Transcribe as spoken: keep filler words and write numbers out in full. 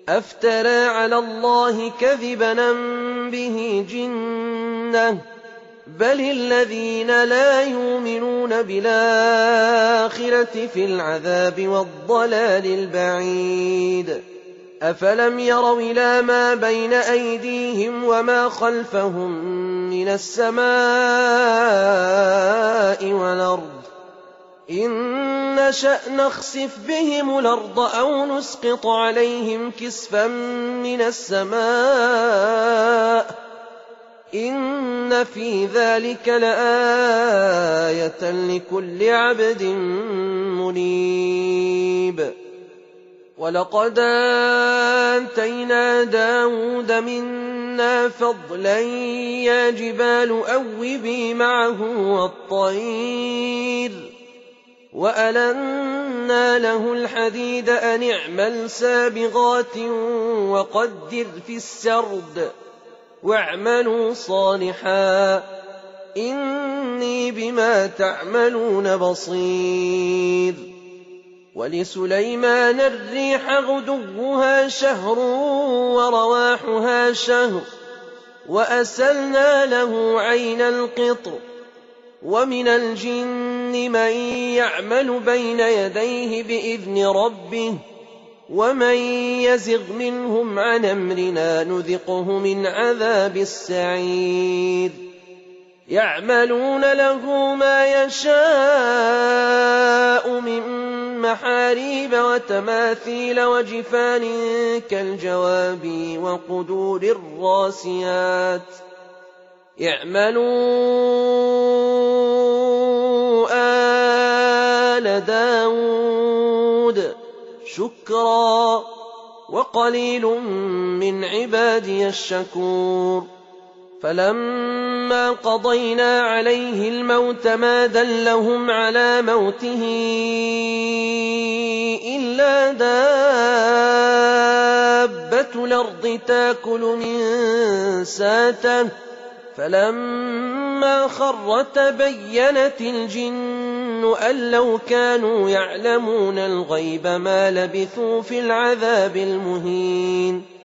أفترى على الله كذبا أم به جنة بل الذين لا يؤمنون بالآخرة في العذاب والضلال البعيد أفلم يروا إلى ما بين أيديهم وما خلفهم من السماء والأرض إن نشأ نخسف بهم الأرض أو نسقط عليهم كسفا من السماء إن في ذلك لآية لكل عبد منيب ولقد آتينا داود منا فضلا يا جبال أوبي معه والطير وألنا له الحديد أن اعمل سابغات وقدر في السرد واعملوا صالحا إني بما تعملون بصير ولسليمان الريح غدوها شهر ورواحها شهر وأسلنا له عين القطر ومن الجن من يعمل بين يديه بإذن ربه ومن يزغ منهم عن أمرنا نذقه من عذاب السعير يعملون له ما يشاء من محاريب وتماثيل وجفان كالجواب وقدور الراسيات اعملوا آل داود شكرا وقليل من عبادي الشكور فلما قضينا عليه الموت ما دلهم على موته إلا دابة الأرض تاكل من ساته فلما خر تبينت الجن أن لو كانوا يعلمون الغيب ما لبثوا في العذاب المهين